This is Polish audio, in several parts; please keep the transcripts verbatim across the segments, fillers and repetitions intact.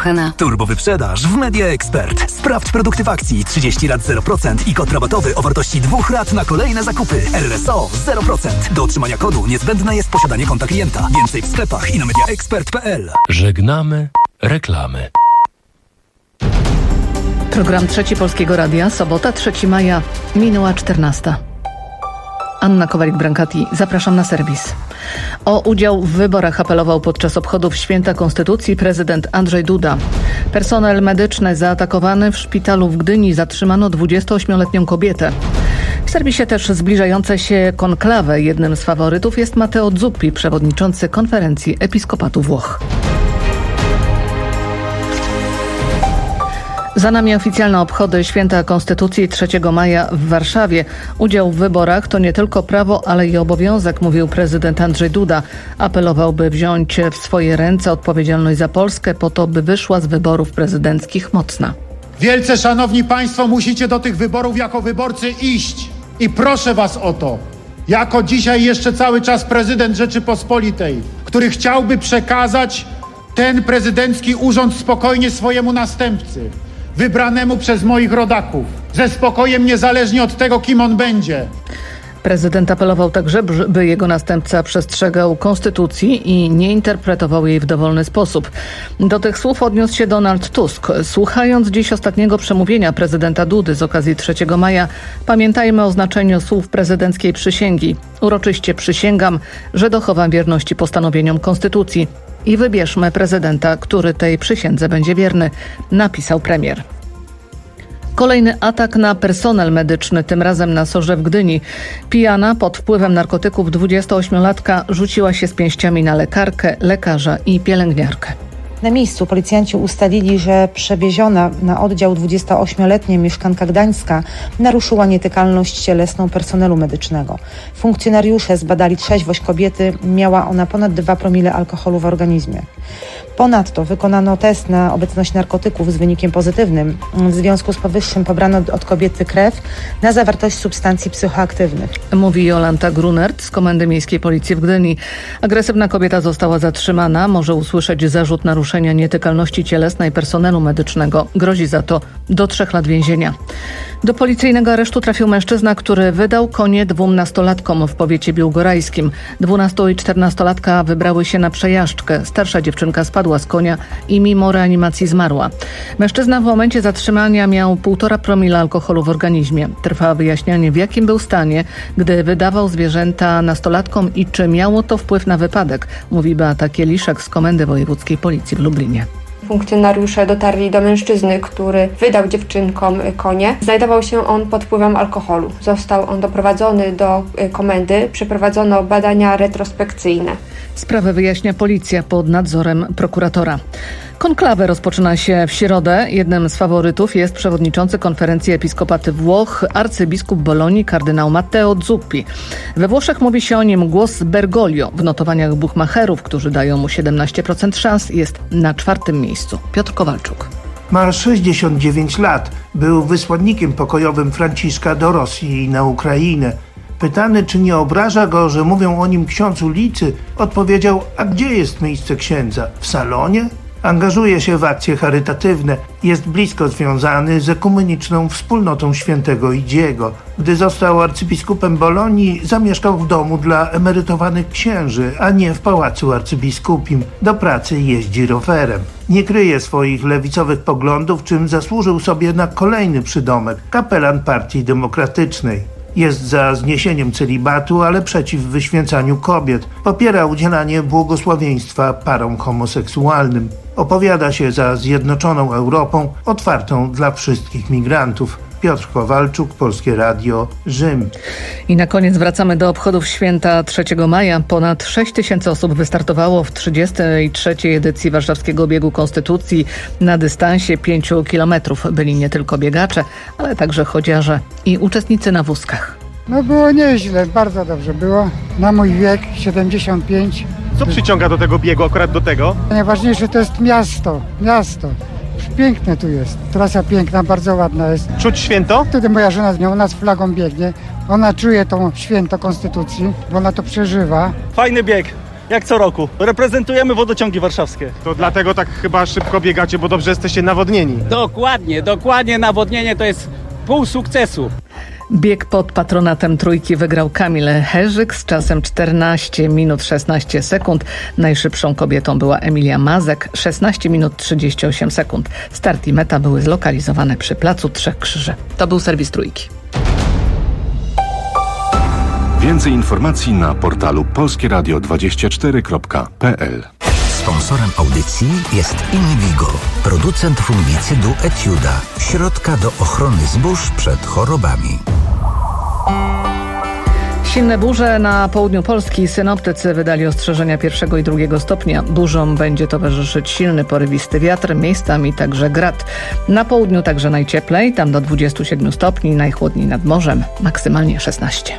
kochana. Turbo wyprzedaż w Media Expert. Sprawdź produkty w akcji trzydzieści lat zero procent i kod rabatowy o wartości dwóch rat na kolejne zakupy. R S O zero procent. Do otrzymania kodu niezbędne jest posiadanie konta klienta. Więcej w sklepach i na media expert kropka p l. Żegnamy reklamy. Program Trzeci Polskiego Radia, sobota, trzeciego maja, minęła czternasta. Anna Kowalik-Brankati, zapraszam na serwis. O udział w wyborach apelował podczas obchodów Święta Konstytucji prezydent Andrzej Duda. Personel medyczny zaatakowany w szpitalu w Gdyni, zatrzymano dwudziestoośmioletnią kobietę. W serwisie też zbliżające się konklawę. Jednym z faworytów jest Matteo Zuppi, przewodniczący konferencji Episkopatu Włoch. Za nami oficjalne obchody Święta Konstytucji trzeciego maja w Warszawie. Udział w wyborach to nie tylko prawo, ale i obowiązek, mówił prezydent Andrzej Duda. Apelował, by wziąć w swoje ręce odpowiedzialność za Polskę po to, by wyszła z wyborów prezydenckich mocna. Wielce szanowni państwo, musicie do tych wyborów jako wyborcy iść. I proszę was o to, jako dzisiaj jeszcze cały czas prezydent Rzeczypospolitej, który chciałby przekazać ten prezydencki urząd spokojnie swojemu następcy, wybranemu przez moich rodaków, ze spokojem niezależnie od tego, kim on będzie. Prezydent apelował także, by jego następca przestrzegał konstytucji i nie interpretował jej w dowolny sposób. Do tych słów odniósł się Donald Tusk. Słuchając dziś ostatniego przemówienia prezydenta Dudy z okazji trzeciego maja, pamiętajmy o znaczeniu słów prezydenckiej przysięgi. Uroczyście przysięgam, że dochowam wierności postanowieniom konstytucji i wybierzmy prezydenta, który tej przysiędze będzie wierny, napisał premier. Kolejny atak na personel medyczny, tym razem na Sorze w Gdyni. Pijana pod wpływem narkotyków dwudziestoośmiolatka rzuciła się z pięściami na lekarkę, lekarza i pielęgniarkę. Na miejscu policjanci ustalili, że przewieziona na oddział dwudziestoośmioletnia mieszkanka Gdańska naruszyła nietykalność cielesną personelu medycznego. Funkcjonariusze zbadali trzeźwość kobiety, miała ona ponad dwa promile alkoholu w organizmie. Ponadto wykonano test na obecność narkotyków z wynikiem pozytywnym. W związku z powyższym pobrano od kobiety krew na zawartość substancji psychoaktywnych. Mówi Jolanta Grunert z Komendy Miejskiej Policji w Gdyni. Agresywna kobieta została zatrzymana. Może usłyszeć zarzut naruszenia nietykalności cielesnej personelu medycznego. Grozi za to do trzech lat więzienia. Do policyjnego aresztu trafił mężczyzna, który wydał konie dwóm nastolatkom w powiecie biłgorajskim. Dwunasto- i czternastolatka wybrały się na przejażdżkę. Starsza dziewczynka spadła z konia i mimo reanimacji zmarła. Mężczyzna w momencie zatrzymania miał półtora promila alkoholu w organizmie. Trwa wyjaśnianie, w jakim był stanie, gdy wydawał zwierzęta nastolatkom i czy miało to wpływ na wypadek, mówi Beata Kieliszek z Komendy Wojewódzkiej Policji w Lublinie. Funkcjonariusze dotarli do mężczyzny, który wydał dziewczynkom konie. Znajdował się on pod wpływem alkoholu. Został on doprowadzony do komendy. Przeprowadzono badania retrospekcyjne. Sprawę wyjaśnia policja pod nadzorem prokuratora. Konklawę rozpoczyna się w środę. Jednym z faworytów jest przewodniczący konferencji Episkopaty Włoch, arcybiskup Bolonii, kardynał Matteo Zuppi. We Włoszech mówi się o nim głos Bergoglio. W notowaniach buchmacherów, którzy dają mu siedemnaście procent szans, jest na czwartym miejscu. Piotr Kowalczuk. Ma sześćdziesiąt dziewięć lat. Był wysłannikiem pokojowym Franciszka do Rosji i na Ukrainę. Pytany, czy nie obraża go, że mówią o nim ksiądz ulicy, odpowiedział: a gdzie jest miejsce księdza? W salonie? Angażuje się w akcje charytatywne. Jest blisko związany z ekumeniczną wspólnotą świętego Idziego. Gdy został arcybiskupem Bolonii, zamieszkał w domu dla emerytowanych księży, a nie w pałacu arcybiskupim. Do pracy jeździ rowerem. Nie kryje swoich lewicowych poglądów, czym zasłużył sobie na kolejny przydomek – kapelan Partii Demokratycznej. Jest za zniesieniem celibatu, ale przeciw wyświęcaniu kobiet. Popiera udzielanie błogosławieństwa parom homoseksualnym. Opowiada się za zjednoczoną Europą, otwartą dla wszystkich migrantów. Piotr Kowalczuk, Polskie Radio, Rzym. I na koniec wracamy do obchodów święta trzeciego maja. Ponad sześć tysięcy osób wystartowało w trzydziestej trzeciej edycji Warszawskiego Biegu Konstytucji na dystansie pięciu kilometrów. Byli nie tylko biegacze, ale także chodziarze i uczestnicy na wózkach. No było nieźle, bardzo dobrze było. Na mój wiek, siedemdziesiąt pięć. Co przyciąga do tego biegu, akurat do tego? Najważniejsze to jest miasto, miasto. Piękne tu jest, trasa piękna, bardzo ładna jest. Czuć święto? Wtedy moja żona z nią, ona z flagą biegnie. Ona czuje to święto Konstytucji, bo ona to przeżywa. Fajny bieg. jak co roku. Reprezentujemy wodociągi warszawskie. To dlatego tak chyba szybko biegacie, bo dobrze jesteście nawodnieni. Dokładnie, dokładnie nawodnienie to jest pół sukcesu. Bieg pod patronatem Trójki wygrał Kamil Herzyk z czasem czternaście minut szesnaście sekund. Najszybszą kobietą była Emilia Mazek, szesnaście minut trzydzieści osiem sekund. Start i meta były zlokalizowane przy Placu Trzech Krzyży. To był serwis Trójki. Więcej informacji na portalu polskie radio dwadzieścia cztery kropka p l. Sponsorem audycji jest Invigo, producent fungicydu Etiuda, środka do ochrony zbóż przed chorobami. Silne burze na południu Polski. Synoptycy wydali ostrzeżenia pierwszego i drugiego stopnia. Burzom będzie towarzyszyć silny, porywisty wiatr, miejscami także grad. Na południu także najcieplej, tam do dwudziestu siedmiu stopni, najchłodniej nad morzem, maksymalnie szesnaście.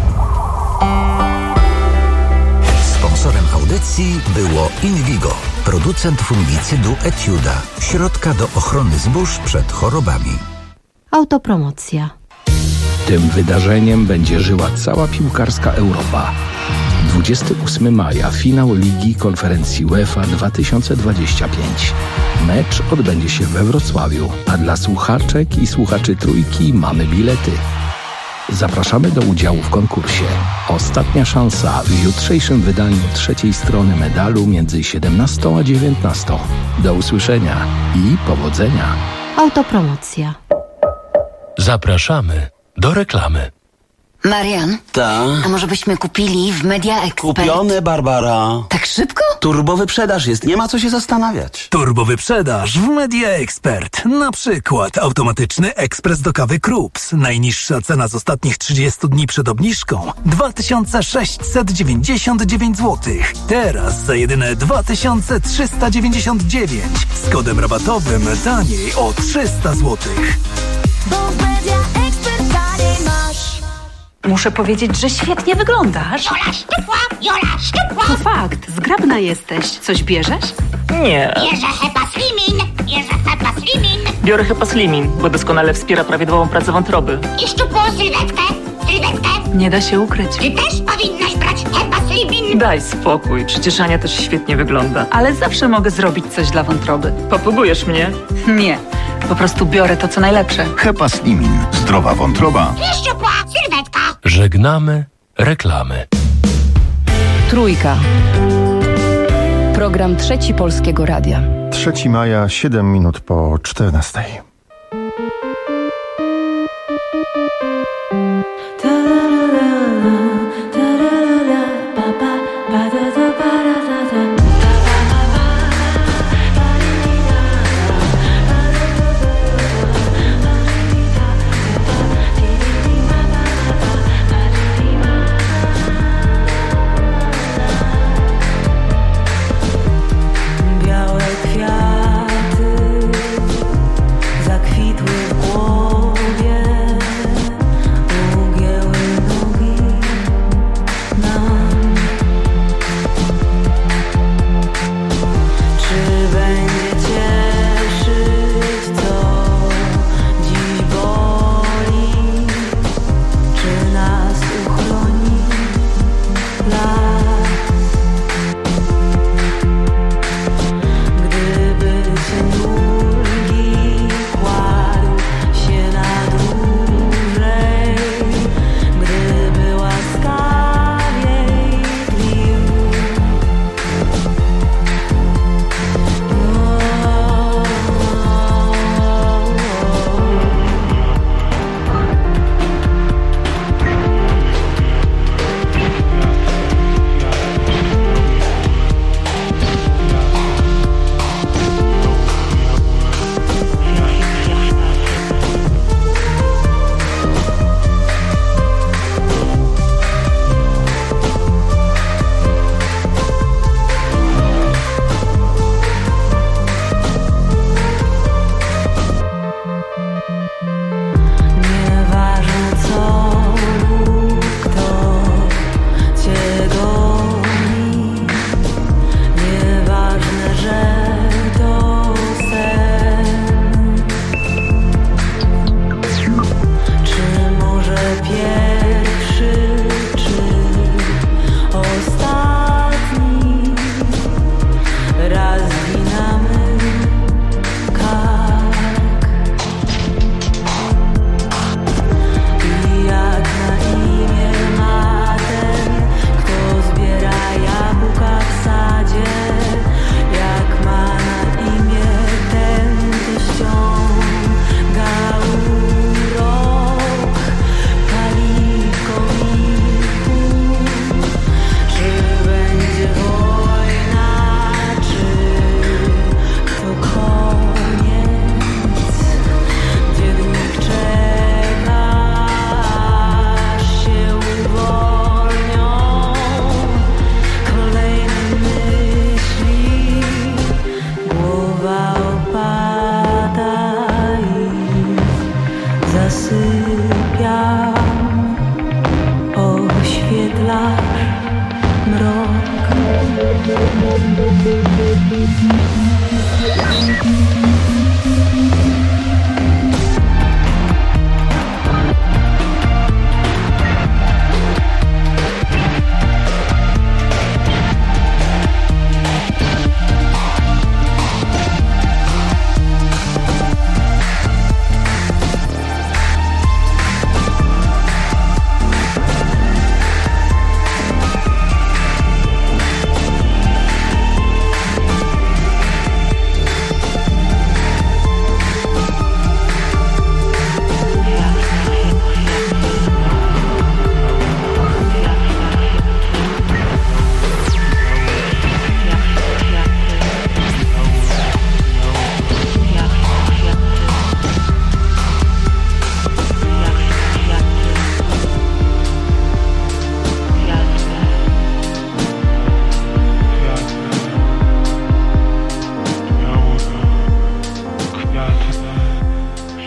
Sponsorem audycji było Invigo, producent fungicydu Etiuda, środka do ochrony zbóż przed chorobami. Autopromocja. Tym wydarzeniem będzie żyła cała piłkarska Europa. dwudziestego ósmego maja finał Ligi Konferencji UEFA dwa tysiące dwudziesty piąty. Mecz odbędzie się we Wrocławiu, a dla słuchaczek i słuchaczy Trójki mamy bilety. Zapraszamy do udziału w konkursie. Ostatnia szansa w jutrzejszym wydaniu trzeciej strony medalu między siedemnastą a dziewiętnastą. Do usłyszenia i powodzenia. Autopromocja. Zapraszamy do reklamy. Marian? Ta? A może byśmy kupili w Media Expert? Kupione, Barbara. Tak szybko? Turbowyprzedaż jest, nie ma co się zastanawiać. Turbowyprzedaż w Media Expert. Na przykład automatyczny ekspres do kawy Krups. Najniższa cena z ostatnich trzydziestu dni przed obniżką dwa tysiące sześćset dziewięćdziesiąt dziewięć złotych. Teraz za jedyne dwa tysiące trzysta dziewięćdziesiąt dziewięć. Z kodem rabatowym taniej o trzysta złotych. Bo w Media Expert taniej masz. Muszę powiedzieć, że świetnie wyglądasz. Jola szczupła, Jola szczupła. To fakt, zgrabna jesteś. Coś bierzesz? Nie. Bierze Hepa Slimin, bierze Hepa Slimin. Biorę Hepa Slimin, bo doskonale wspiera prawidłową pracę wątroby. I szczupłą sylwetkę, sylwetkę. Nie da się ukryć. Ty też powinnaś brać Hepa Slimin. Daj spokój, przecież Ania też świetnie wygląda. Ale zawsze mogę zrobić coś dla wątroby. Popugujesz mnie? Nie, po prostu biorę to, co najlepsze. Hepa Slimin. Zdrowa wątroba. I szczupła sylwetka. Żegnamy reklamy. Trójka. Program Trzeci Polskiego Radia. trzeciego maja, siedem minut po czternastej.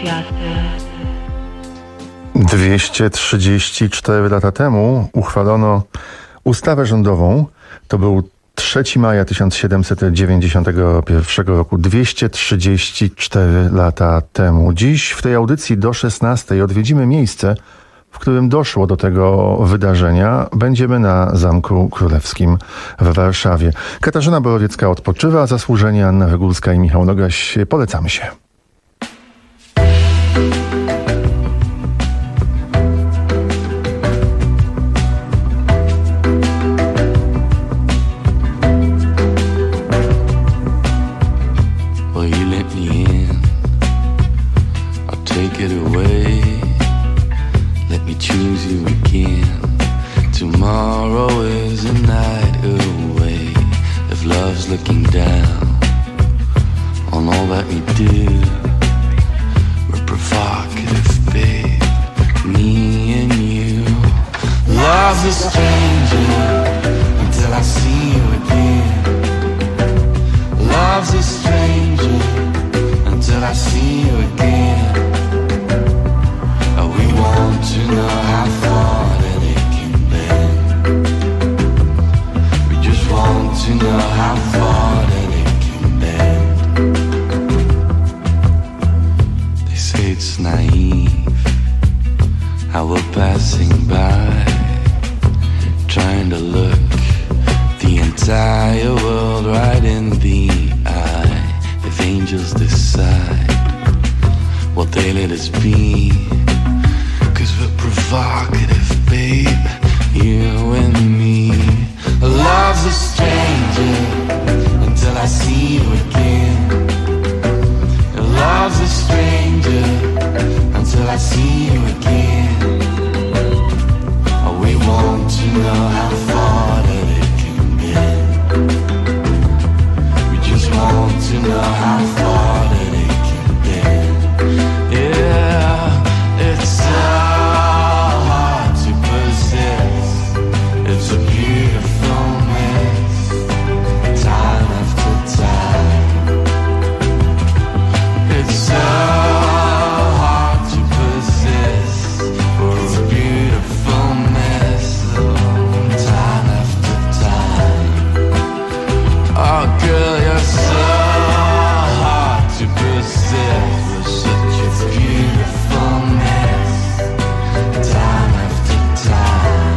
dwieście trzydzieści cztery lata temu uchwalono ustawę rządową. To był trzeciego maja tysiąc siedemset dziewięćdziesiątego pierwszego roku, dwieście trzydzieści cztery lata temu. Dziś w tej audycji do szesnastej odwiedzimy miejsce, w którym doszło do tego wydarzenia. Będziemy na Zamku Królewskim w Warszawie. Katarzyna Borowiecka odpoczywa, zasłużenie Anna Wygólska i Michał Nogaś. Polecamy się. Choose you again. Tomorrow is a night away. If love's looking down on all that we do, we're provocative, babe. Me and you. Love's a stranger until I see you again. Love's a stranger until I see you again. We want to know how far that it can bend. We just want to know how far that it can bend. They say it's naive how we're passing by, trying to look the entire world right in the eye. If angels decide what they let us be, we're provocative, babe, you and me. Love's a stranger until I see you again. Love's a stranger until I see you again. We want to know how far that it can bend. We just want to know how far that it can bend. Yeah, it's so hard to possess. It's a beautiful mess, time after time. It's so hard to possess. We're a beautiful mess, time after time. Oh girl, you're so hard to possess. We're such a beautiful mess, time after time.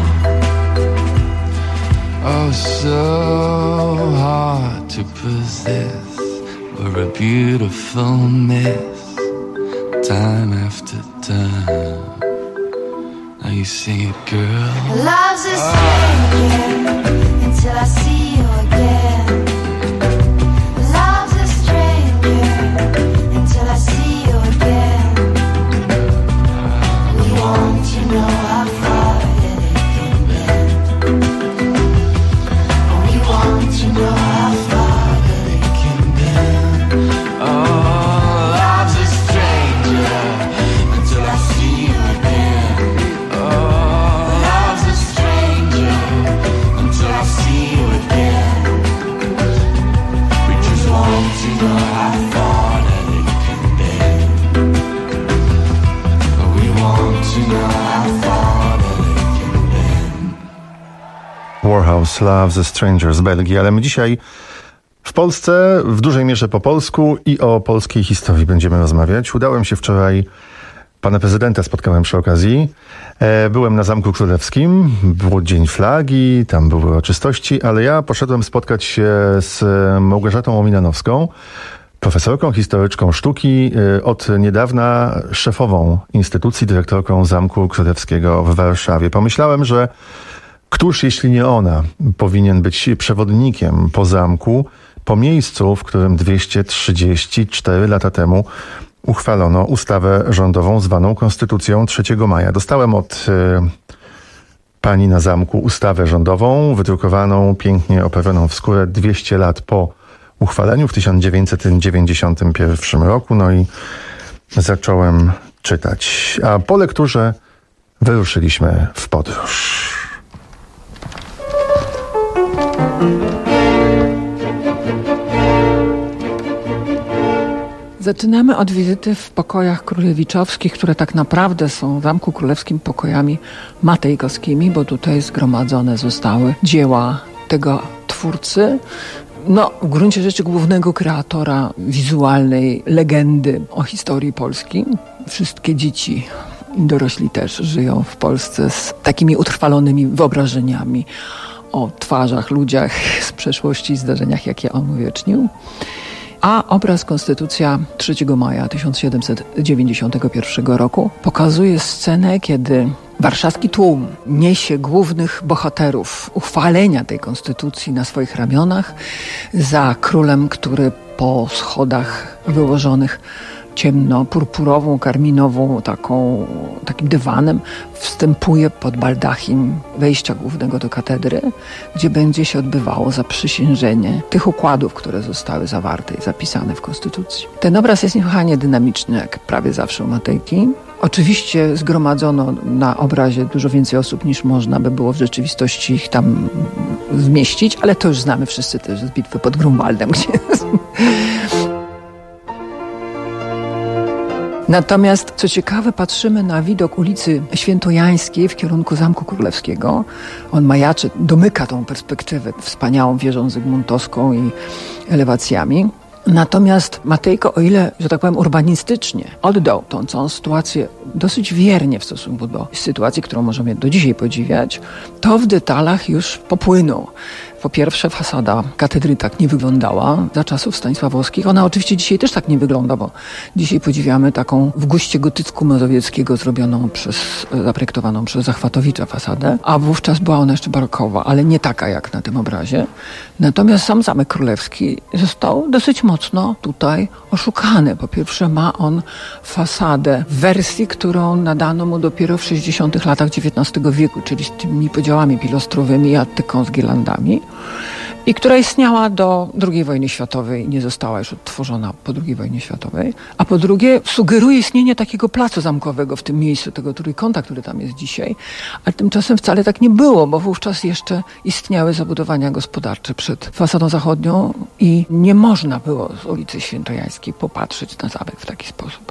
Oh, so hard to possess. We're a beautiful mess, time after time. Now you sing it, girl. Love's a stranger until I see you again. Love's a stranger until I see you again. We want to know how far that it can bend. We want to know how far that it can bend. Oh, love's a stranger until I see you again. Oh, love's a stranger until I see you again. We just want to know how far that it can bend. We want to know how far that it can bend. Warhouse, Love's a Stranger z Belgii, ale my dzisiaj w Polsce, w dużej mierze po polsku i o polskiej historii będziemy rozmawiać. Udałem się wczoraj, pana prezydenta spotkałem przy okazji. E, byłem na Zamku Królewskim, był Dzień Flagi, tam były uroczystości, ale ja poszedłem spotkać się z Małgorzatą Omilanowską, profesorką, historyczką sztuki, e, od niedawna szefową instytucji, dyrektorką Zamku Królewskiego w Warszawie. Pomyślałem, że któż, jeśli nie ona, powinien być przewodnikiem po zamku, po miejscu, w którym dwieście trzydzieści cztery lata temu uchwalono ustawę rządową zwaną Konstytucją trzeciego maja. Dostałem od y, pani na zamku ustawę rządową, wydrukowaną, pięknie oprawioną w skórę dwieście lat po uchwaleniu w tysiąc dziewięćset dziewięćdziesiątym pierwszym roku. No i zacząłem czytać. A po lekturze wyruszyliśmy w podróż. Zaczynamy od wizyty w pokojach królewiczowskich, które tak naprawdę są w Zamku Królewskim pokojami matejkowskimi, bo tutaj zgromadzone zostały dzieła tego twórcy, no w gruncie rzeczy głównego kreatora wizualnej legendy o historii Polski. Wszystkie dzieci i dorośli też żyją w Polsce z takimi utrwalonymi wyobrażeniami o twarzach, ludziach z przeszłości i zdarzeniach, jakie on uwiecznił. A obraz Konstytucja trzeciego maja tysiąc siedemset dziewięćdziesiątego pierwszego roku pokazuje scenę, kiedy warszawski tłum niesie głównych bohaterów uchwalenia tej konstytucji na swoich ramionach za królem, który po schodach wyłożonych ciemno-purpurową, karminową, taką, takim dywanem wstępuje pod baldachim wejścia głównego do katedry, gdzie będzie się odbywało zaprzysiężenie tych układów, które zostały zawarte i zapisane w Konstytucji. Ten obraz jest niesłychanie dynamiczny, jak prawie zawsze u Matejki. Oczywiście zgromadzono na obrazie dużo więcej osób, niż można by było w rzeczywistości ich tam zmieścić, ale to już znamy wszyscy też z bitwy pod Grunwaldem, gdzie... Natomiast, co ciekawe, patrzymy na widok ulicy Świętojańskiej w kierunku Zamku Królewskiego. On majaczy, domyka tą perspektywę wspaniałą wieżą zygmuntowską i elewacjami. Natomiast Matejko, o ile, że tak powiem, urbanistycznie oddał tą całą sytuację dosyć wiernie w stosunku do sytuacji, którą możemy do dzisiaj podziwiać, to w detalach już popłynął. Po pierwsze, fasada katedry tak nie wyglądała za czasów stanisławowskich. Ona oczywiście dzisiaj też tak nie wygląda, bo dzisiaj podziwiamy taką w guście gotycku mazowieckiego zrobioną przez, zaprojektowaną przez Zachwatowicza fasadę, a wówczas była ona jeszcze barokowa, ale nie taka jak na tym obrazie. Natomiast sam Zamek Królewski został dosyć mocno tutaj oszukany. Po pierwsze, ma on fasadę w wersji, którą nadano mu dopiero w sześćdziesiątych latach dziewiętnastego wieku, czyli z tymi podziałami pilostrowymi i attyką z girlandami, i która istniała do drugiej wojny światowej, nie została już odtworzona po drugiej wojnie światowej. A po drugie, sugeruje istnienie takiego placu zamkowego w tym miejscu, tego trójkąta, który tam jest dzisiaj. Ale tymczasem wcale tak nie było, bo wówczas jeszcze istniały zabudowania gospodarcze przed fasadą zachodnią i nie można było z ulicy Świętojańskiej popatrzeć na zamek w taki sposób.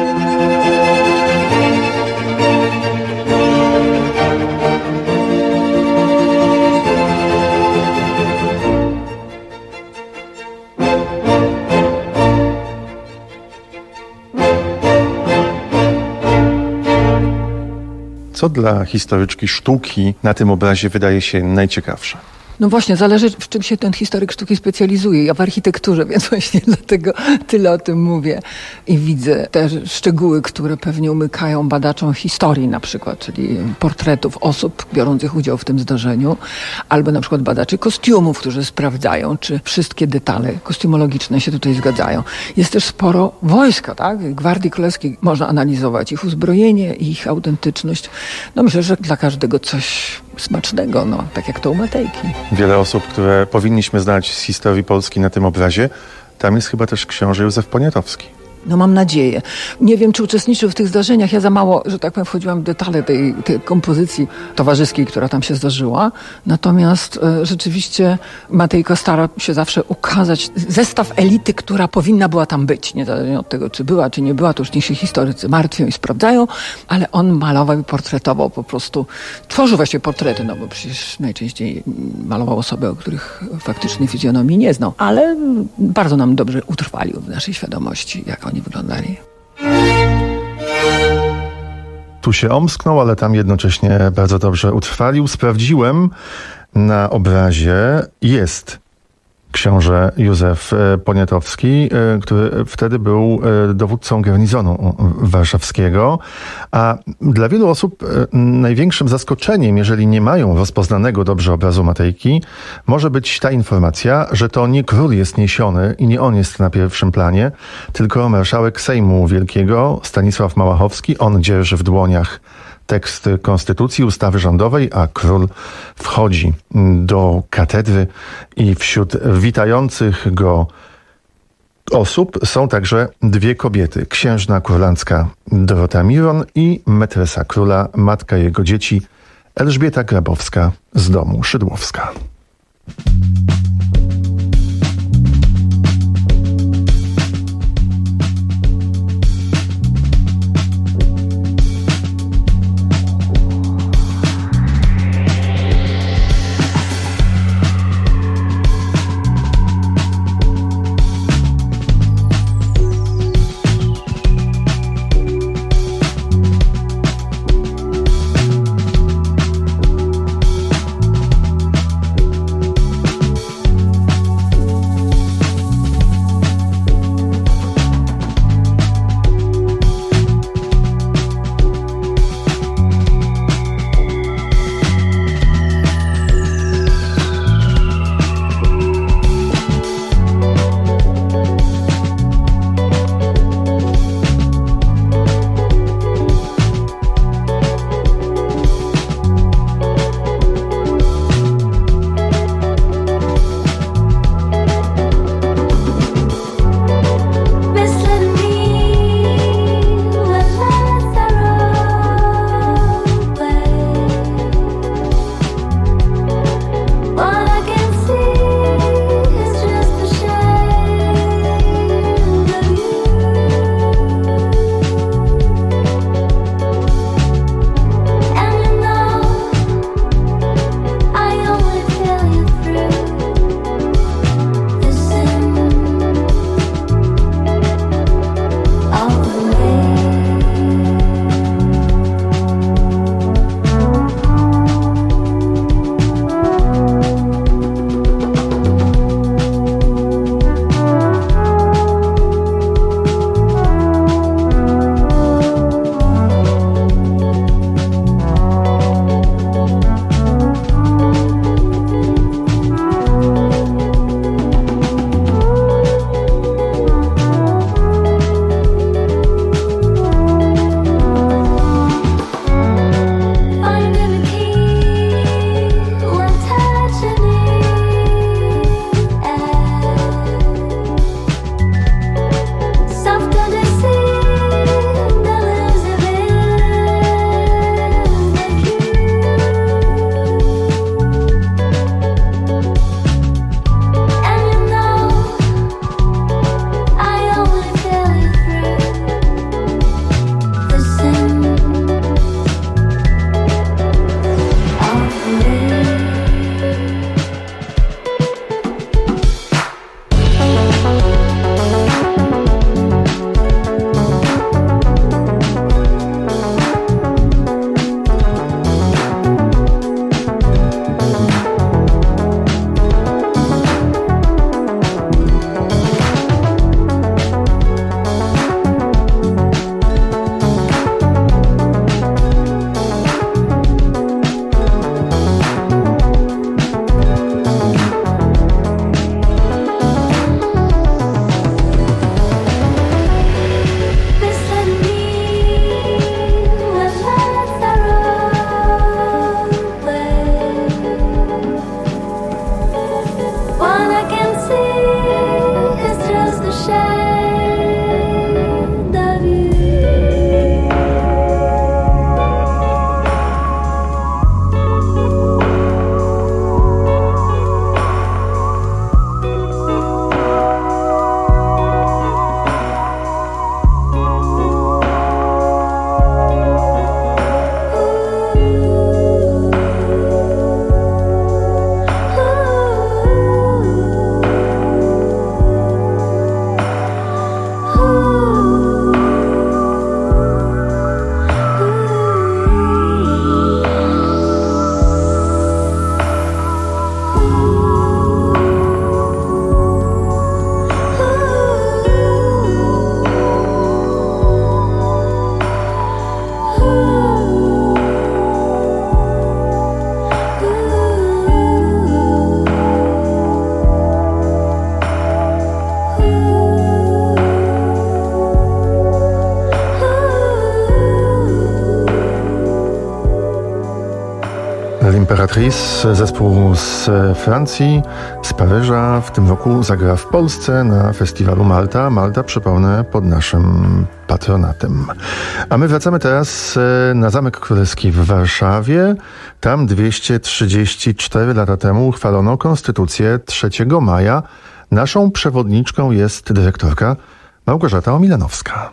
Co dla historyczki sztuki na tym obrazie wydaje się najciekawsze? No właśnie, zależy, w czym się ten historyk sztuki specjalizuje. Ja w architekturze, więc właśnie dlatego tyle o tym mówię. I widzę te szczegóły, które pewnie umykają badaczom historii na przykład, czyli portretów osób biorących udział w tym zdarzeniu, albo na przykład badaczy kostiumów, którzy sprawdzają, czy wszystkie detale kostiumologiczne się tutaj zgadzają. Jest też sporo wojska, tak? Gwardii Królewskiej można analizować ich uzbrojenie, ich autentyczność. No myślę, że dla każdego coś smacznego, no, tak jak to u Matejki. Wiele osób, które powinniśmy znać z historii Polski na tym obrazie, tam jest chyba też książę Józef Poniatowski. No mam nadzieję. Nie wiem, czy uczestniczył w tych zdarzeniach. Ja za mało, że tak powiem, wchodziłam w detale tej, tej kompozycji towarzyskiej, która tam się zdarzyła. Natomiast e, rzeczywiście Matejko stara się zawsze ukazać zestaw elity, która powinna była tam być. Niezależnie od tego, czy była, czy nie była, to już niech się historycy martwią i sprawdzają, ale on malował i portretował po prostu. Tworzył właśnie portrety, no bo przecież najczęściej malował osoby, o których faktycznie fizjonomii nie znał. Ale bardzo nam dobrze utrwalił w naszej świadomości, jak oni wyglądali. Tu się omsknął, ale tam jednocześnie bardzo dobrze utrwalił. Sprawdziłem, na obrazie jest książę Józef Poniatowski, który wtedy był dowódcą garnizonu warszawskiego, a dla wielu osób największym zaskoczeniem, jeżeli nie mają rozpoznanego dobrze obrazu Matejki, może być ta informacja, że to nie król jest niesiony i nie on jest na pierwszym planie, tylko marszałek Sejmu Wielkiego Stanisław Małachowski. On dzierży w dłoniach tekst konstytucji, ustawy rządowej, a król wchodzi do katedry i wśród witających go osób są także dwie kobiety. Księżna kurlandzka Dorota Miron i metresa króla, matka jego dzieci, Elżbieta Grabowska z domu Szydłowska. Patrice, zespół z Francji, z Paryża, w tym roku zagra w Polsce na festiwalu Malta. Malta, przypomnę, pod naszym patronatem. A my wracamy teraz na Zamek Królewski w Warszawie. Tam dwieście trzydzieści cztery lata temu uchwalono Konstytucję trzeciego maja. Naszą przewodniczką jest dyrektorka Małgorzata Omilanowska.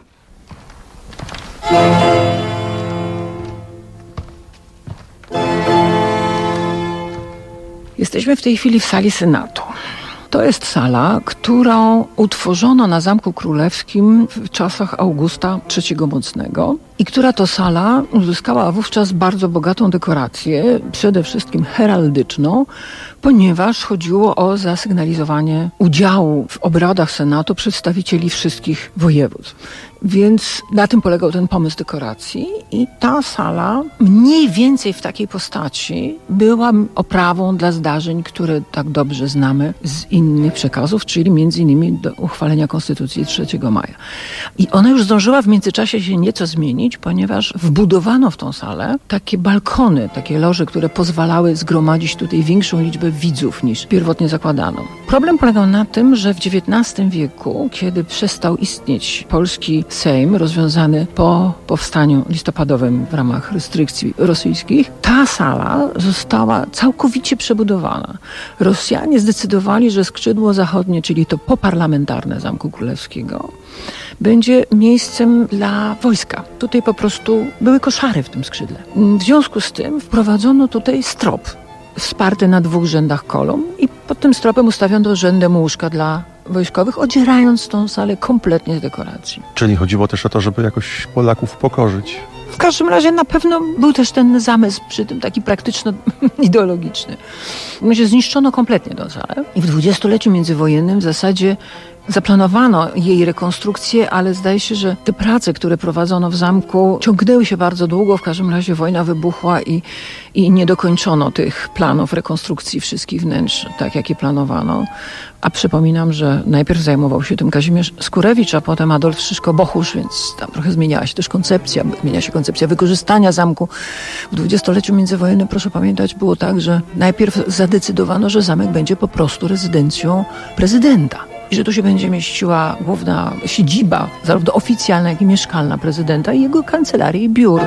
Jesteśmy w tej chwili w sali Senatu. To jest sala, którą utworzono na Zamku Królewskim w czasach Augusta trzeciego Mocnego i która to sala uzyskała wówczas bardzo bogatą dekorację, przede wszystkim heraldyczną, ponieważ chodziło o zasygnalizowanie udziału w obradach Senatu przedstawicieli wszystkich województw. Więc na tym polegał ten pomysł dekoracji i ta sala mniej więcej w takiej postaci była oprawą dla zdarzeń, które tak dobrze znamy z innych przekazów, czyli między innymi do uchwalenia Konstytucji trzeciego maja. I ona już zdążyła w międzyczasie się nieco zmienić, ponieważ wbudowano w tą salę takie balkony, takie loże, które pozwalały zgromadzić tutaj większą liczbę widzów niż pierwotnie zakładano. Problem polegał na tym, że w dziewiętnastym wieku, kiedy przestał istnieć polski Sejm, rozwiązany po powstaniu listopadowym w ramach restrykcji rosyjskich, ta sala została całkowicie przebudowana. Rosjanie zdecydowali, że skrzydło zachodnie, czyli to poparlamentarne Zamku Królewskiego, będzie miejscem dla wojska. Tutaj po prostu były koszary w tym skrzydle. W związku z tym wprowadzono tutaj strop wsparty na dwóch rzędach kolumn i pod tym stropem ustawiono rzędem łóżka dla wojskowych, odzierając tą salę kompletnie z dekoracji. Czyli chodziło też o to, żeby jakoś Polaków upokorzyć. W każdym razie na pewno był też ten zamysł przy tym taki praktyczno-ideologiczny. Znaczy, zniszczono kompletnie tę salę i w dwudziestoleciu międzywojennym w zasadzie zaplanowano jej rekonstrukcję, ale zdaje się, że te prace, które prowadzono w zamku, ciągnęły się bardzo długo. W każdym razie wojna wybuchła i, i nie dokończono tych planów rekonstrukcji wszystkich wnętrz, tak jak je planowano. A przypominam, że najpierw zajmował się tym Kazimierz Skórewicz, a potem Adolf Szyszko-Bochusz, więc tam trochę zmieniała się też koncepcja, zmienia się koncepcja wykorzystania zamku. W dwudziestoleciu międzywojennym, proszę pamiętać, było tak, że najpierw zadecydowano, że zamek będzie po prostu rezydencją prezydenta. I że tu się będzie mieściła główna siedziba, zarówno oficjalna, jak i mieszkalna prezydenta i jego kancelarii i biur.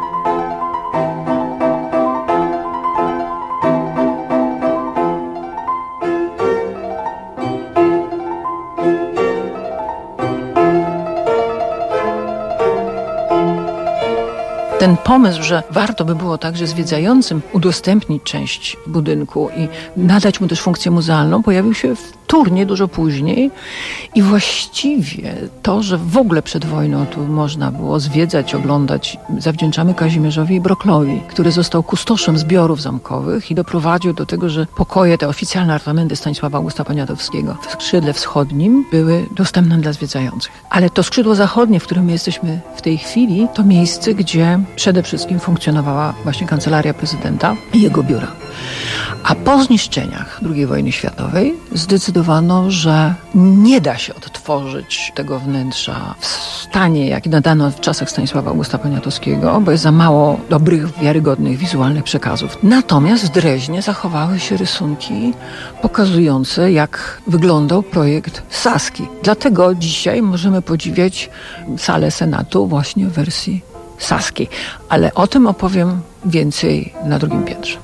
Ten pomysł, że warto by było także zwiedzającym udostępnić część budynku i nadać mu też funkcję muzealną, pojawił się wtórnie dużo później i właściwie to, że w ogóle przed wojną tu można było zwiedzać, oglądać, zawdzięczamy Kazimierzowi Broklowi, który został kustoszem zbiorów zamkowych i doprowadził do tego, że pokoje, te oficjalne apartamenty Stanisława Augusta Poniatowskiego w skrzydle wschodnim były dostępne dla zwiedzających. Ale to skrzydło zachodnie, w którym my jesteśmy w tej chwili, to miejsce, gdzie przede wszystkim funkcjonowała właśnie kancelaria prezydenta i jego biura. A po zniszczeniach drugiej wojny światowej zdecydowano, że nie da się odtworzyć tego wnętrza w stanie, jak nadano w czasach Stanisława Augusta Poniatowskiego, bo jest za mało dobrych, wiarygodnych, wizualnych przekazów. Natomiast w Dreźnie zachowały się rysunki pokazujące, jak wyglądał projekt Saski. Dlatego dzisiaj możemy podziwiać salę Senatu właśnie w wersji Saskiej. Ale o tym opowiem więcej na drugim piętrze.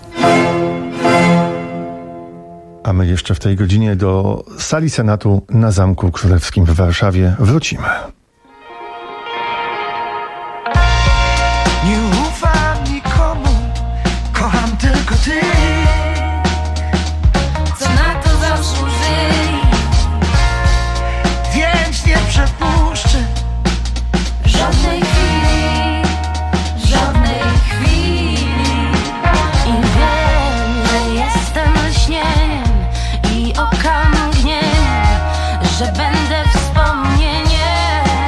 A my jeszcze w tej godzinie do sali Senatu na Zamku Królewskim w Warszawie wrócimy. Nie ufam nikomu, kocham tylko ty. Co na to zasłużyli, więc nie przepuszczę żadnej chwili, żadnej chwili. I wiem, że jestem lśnieniem i okamgnieniem, że będę wspomnieniem.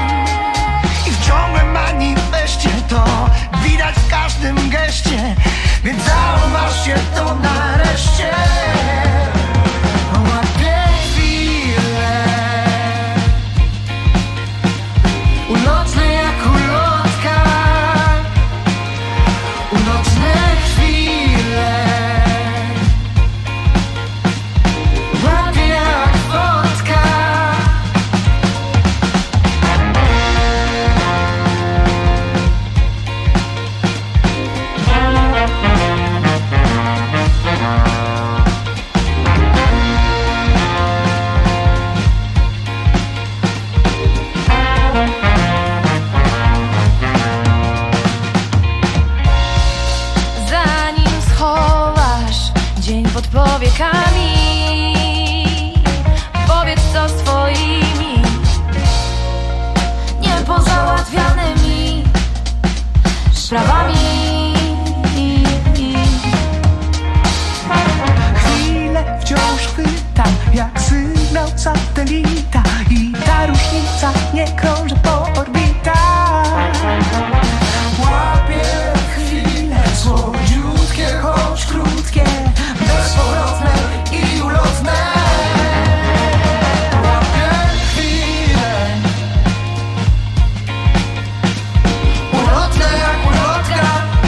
sprawami. Chwilę wciąż chwytam jak sygnał satelita i ta różnica nie krąży po orbitach. Łapię chwile słodziutkie, choć krótkie, bezpowrotne i ulotne. Łapię chwile ulotne jak ulotka.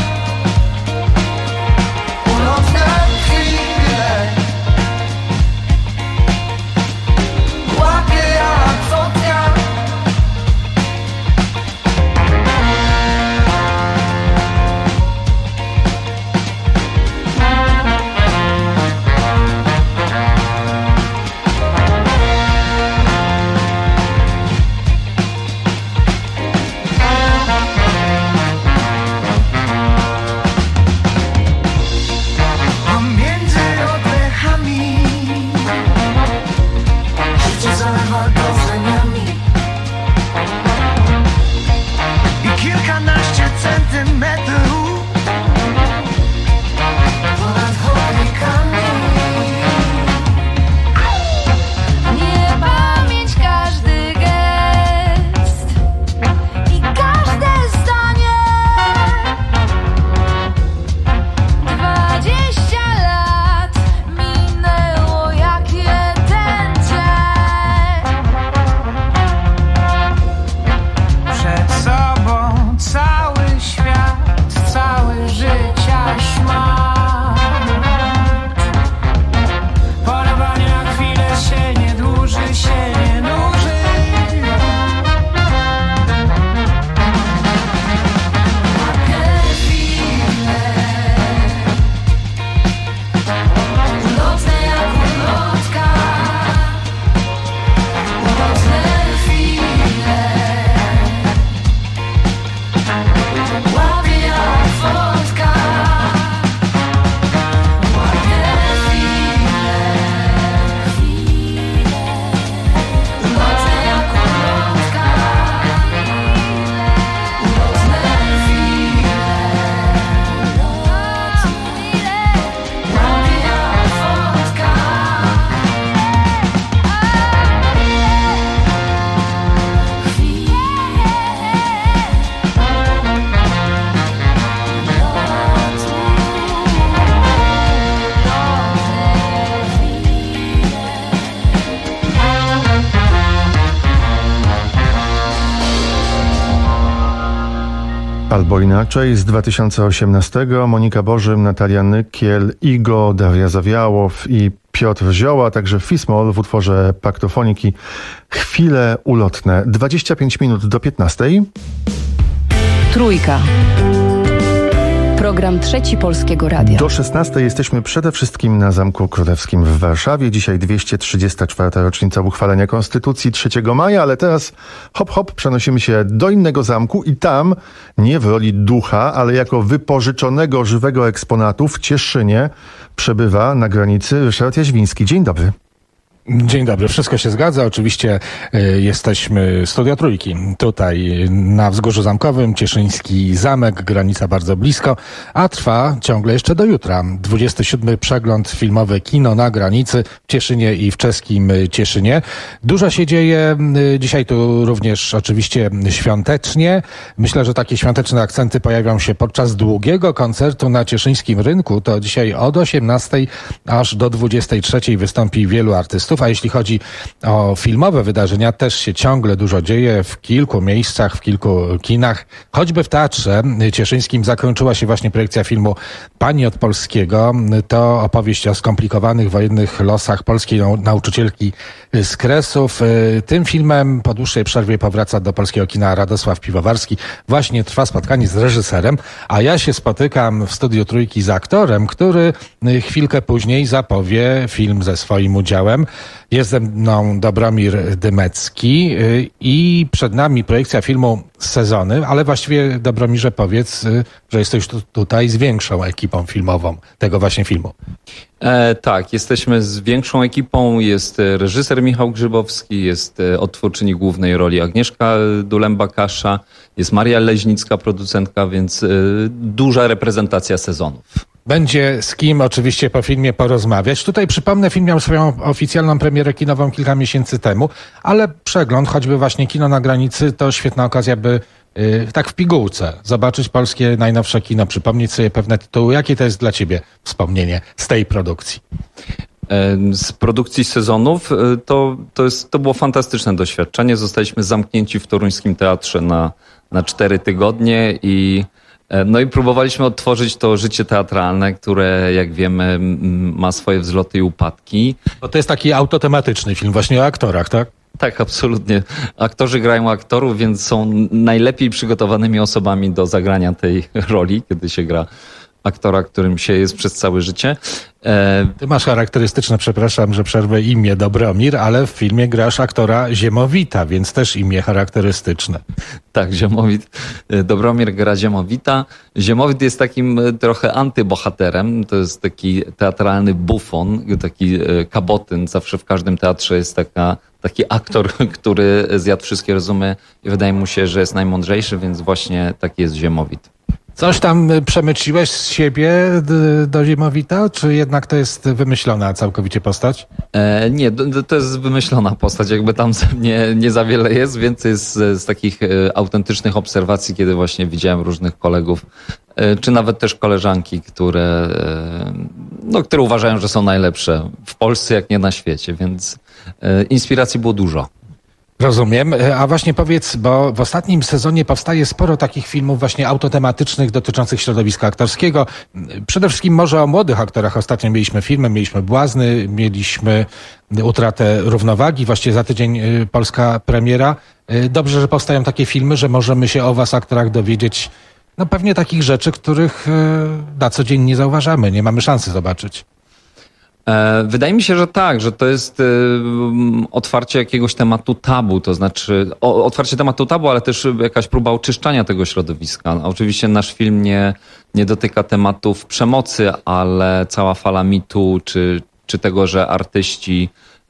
Ulotne chwile łapię jak fotka. Pomiędzy oddechami życie zalewa doznaniami i kilkanaście centymetrów ponad chodnikami. Nie pamięć każdy gest i każde zdanie. Dwadzieścia lat minęło jak jeden dzień. Przed sobą cały świat, cały życia szmat. Polowanie na chwilę się nie dłuży, się nie nuży. Łapię chwilę ulotne jak ulotka. Ulotne chwile łapię jak fotka. Łapię chwile, chwile ulotne jak ulotka. Ulotne chwile, łapię jak fotka. Albo inaczej z dwa tysiące osiemnastego Monika Bożym, Natalia Nykiel, Igo, Daria Zawiałow i Piotr Zioła, także Fismol w utworze Paktofoniki Chwile ulotne. dwadzieścia pięć minut do piętnastej. Trójka. Program Trzeci Polskiego Radia. Do szesnastej jesteśmy przede wszystkim na Zamku Królewskim w Warszawie. Dzisiaj dwieście trzydziesta czwarta rocznica uchwalenia Konstytucji trzeciego maja, ale teraz hop hop przenosimy się do innego zamku i tam nie w roli ducha, ale jako wypożyczonego żywego eksponatu w Cieszynie przebywa na granicy Ryszard Jaźwiński. Dzień dobry. Dzień dobry, wszystko się zgadza. Oczywiście y, jesteśmy Studio Trójki. Tutaj na Wzgórzu Zamkowym, Cieszyński Zamek, granica bardzo blisko, a trwa ciągle jeszcze do jutra. dwudziesty siódmy przegląd filmowy Kino na granicy w Cieszynie i w czeskim Cieszynie. Dużo się dzieje. Y, dzisiaj tu również oczywiście świątecznie. Myślę, że takie świąteczne akcenty pojawią się podczas długiego koncertu na Cieszyńskim Rynku. To dzisiaj od osiemnastej aż do dwudziestej trzeciej wystąpi wielu artystów. A jeśli chodzi o filmowe wydarzenia, też się ciągle dużo dzieje w kilku miejscach, w kilku kinach. Choćby w Teatrze Cieszyńskim zakończyła się właśnie projekcja filmu Pani od Polskiego. To opowieść o skomplikowanych wojennych losach polskiej nauczycielki z Kresów. Tym filmem po dłuższej przerwie powraca do polskiego kina Radosław Piwowarski. Właśnie trwa spotkanie z reżyserem, a ja się spotykam w Studiu Trójki z aktorem, który chwilkę później zapowie film ze swoim udziałem. Jest ze mną Dobromir Dymecki y, i przed nami projekcja filmu Sezony, ale właściwie, Dobromirze, powiedz, y, że jesteś tu, tutaj z większą ekipą filmową tego właśnie filmu. E, tak, jesteśmy z większą ekipą. Jest reżyser Michał Grzybowski, jest odtwórczyni głównej roli Agnieszka Dulęba-Kasza, jest Maria Leźnicka, producentka, więc y, duża reprezentacja sezonów. Będzie z kim oczywiście po filmie porozmawiać. Tutaj przypomnę, film miał swoją oficjalną premierę kinową kilka miesięcy temu, ale przegląd, choćby właśnie Kino na granicy, to świetna okazja, by yy, tak w pigułce zobaczyć polskie najnowsze kino, przypomnieć sobie pewne tytuły. Jakie to jest dla ciebie wspomnienie z tej produkcji? Z produkcji sezonów to, to, jest, to było fantastyczne doświadczenie. Zostaliśmy zamknięci w toruńskim teatrze na, na cztery tygodnie i no i próbowaliśmy odtworzyć to życie teatralne, które, jak wiemy, ma swoje wzloty i upadki. Bo to jest taki autotematyczny film właśnie o aktorach, tak? Tak, absolutnie. Aktorzy grają aktorów, więc są najlepiej przygotowanymi osobami do zagrania tej roli, kiedy się gra aktora, którym się jest przez całe życie. E... Ty masz charakterystyczne, przepraszam, że przerwę, imię Dobromir, ale w filmie grasz aktora Ziemowita, więc też imię charakterystyczne. Tak, Ziemowit. Dobromir gra Ziemowita. Ziemowit jest takim trochę antybohaterem. To jest taki teatralny bufon, taki kabotyn. Zawsze w każdym teatrze jest taka, taki aktor, który zjadł wszystkie rozumy i wydaje mu się, że jest najmądrzejszy, więc właśnie taki jest Ziemowit. Coś tam przemyciłeś z siebie do Ziemowita, czy jednak to jest wymyślona całkowicie postać? E, nie, to jest wymyślona postać, jakby tam nie, nie za wiele jest, więcej z, z takich e, autentycznych obserwacji, kiedy właśnie widziałem różnych kolegów, e, czy nawet też koleżanki, które, e, no, które uważają, że są najlepsze w Polsce, jak nie na świecie, więc e, inspiracji było dużo. Rozumiem. A właśnie powiedz, bo w ostatnim sezonie powstaje sporo takich filmów właśnie autotematycznych dotyczących środowiska aktorskiego. Przede wszystkim może o młodych aktorach. Ostatnio mieliśmy filmy, mieliśmy Błazny, mieliśmy Utratę równowagi. Właściwie za tydzień polska premiera. Dobrze, że powstają takie filmy, że możemy się o was, aktorach, dowiedzieć no pewnie takich rzeczy, których na co dzień nie zauważamy, nie mamy szansy zobaczyć. Wydaje mi się, że tak, że to jest otwarcie jakiegoś tematu tabu, to znaczy otwarcie tematu tabu, ale też jakaś próba oczyszczania tego środowiska. Oczywiście nasz film nie, nie dotyka tematów przemocy, ale cała fala mitu, czy, czy tego, że artyści,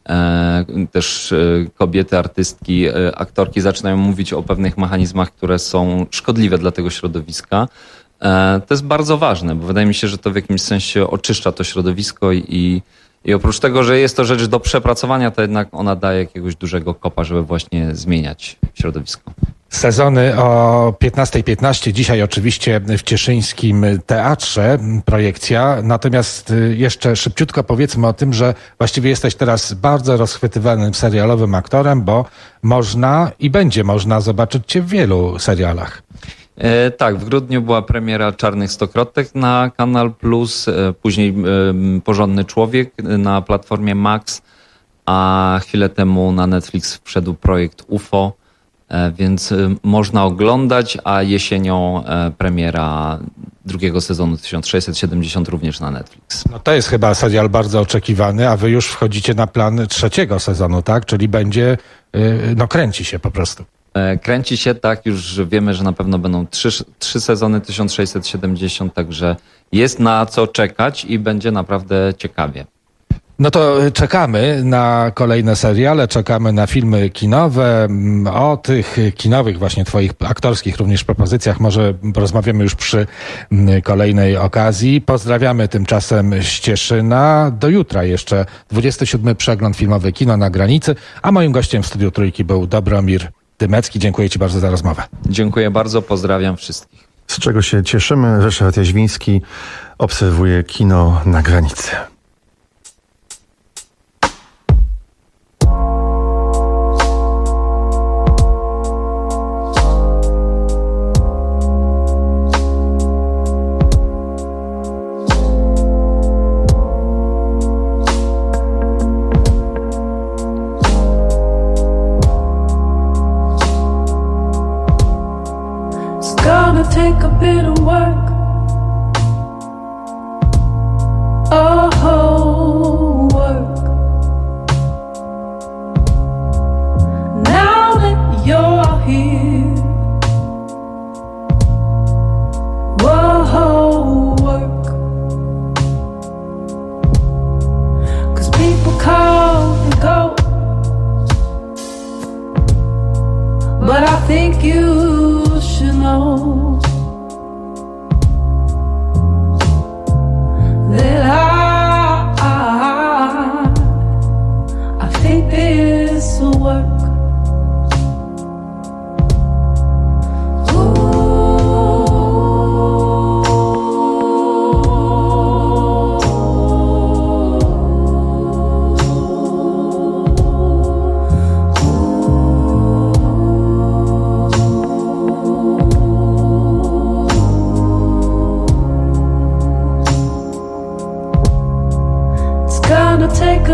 też kobiety, artystki, aktorki zaczynają mówić o pewnych mechanizmach, które są szkodliwe dla tego środowiska. To jest bardzo ważne, bo wydaje mi się, że to w jakimś sensie oczyszcza to środowisko i, i oprócz tego, że jest to rzecz do przepracowania, to jednak ona daje jakiegoś dużego kopa, żeby właśnie zmieniać środowisko. Sezony o piętnasta piętnaście. Dzisiaj oczywiście w Cieszyńskim Teatrze projekcja. Natomiast jeszcze szybciutko powiedzmy o tym, że właściwie jesteś teraz bardzo rozchwytywanym serialowym aktorem, bo można i będzie można zobaczyć cię w wielu serialach. E, tak, w grudniu była premiera Czarnych Stokrotek na Kanal Plus, e, później e, Porządny Człowiek na platformie Max, a chwilę temu na Netflix wszedł projekt U F O, e, więc e, można oglądać, a jesienią e, premiera drugiego sezonu tysiąc sześćset siedemdziesiąt również na Netflix. No to jest chyba serial bardzo oczekiwany, a wy już wchodzicie na plan trzeciego sezonu, tak? Czyli będzie, e, no kręci się po prostu. Kręci się, tak, już wiemy, że na pewno będą trzy, trzy sezony tysiąc sześćset siedemdziesiąt, także jest na co czekać i będzie naprawdę ciekawie. No to czekamy na kolejne seriale, czekamy na filmy kinowe. O tych kinowych właśnie twoich aktorskich również propozycjach może porozmawiamy już przy kolejnej okazji. Pozdrawiamy tymczasem z Cieszyna. Do jutra jeszcze dwudziesty siódmy przegląd filmowy Kino na granicy, a moim gościem w Studiu Trójki był Dobromir Dymecki. Dziękuję ci bardzo za rozmowę. Dziękuję bardzo, pozdrawiam wszystkich. Z czego się cieszymy? Ryszard Jaźwiński obserwuje Kino na granicy. Take a bit of work, oh, work.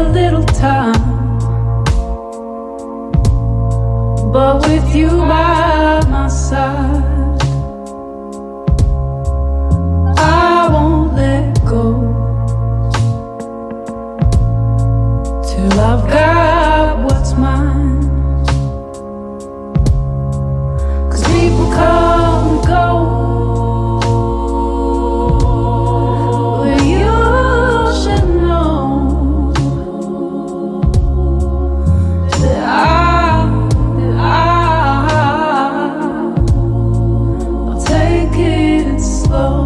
a little time, but with you by my side, I won't let go till I've got what's mine. 'Cause people come and go, but you should know that I, that I, I'll take it slow.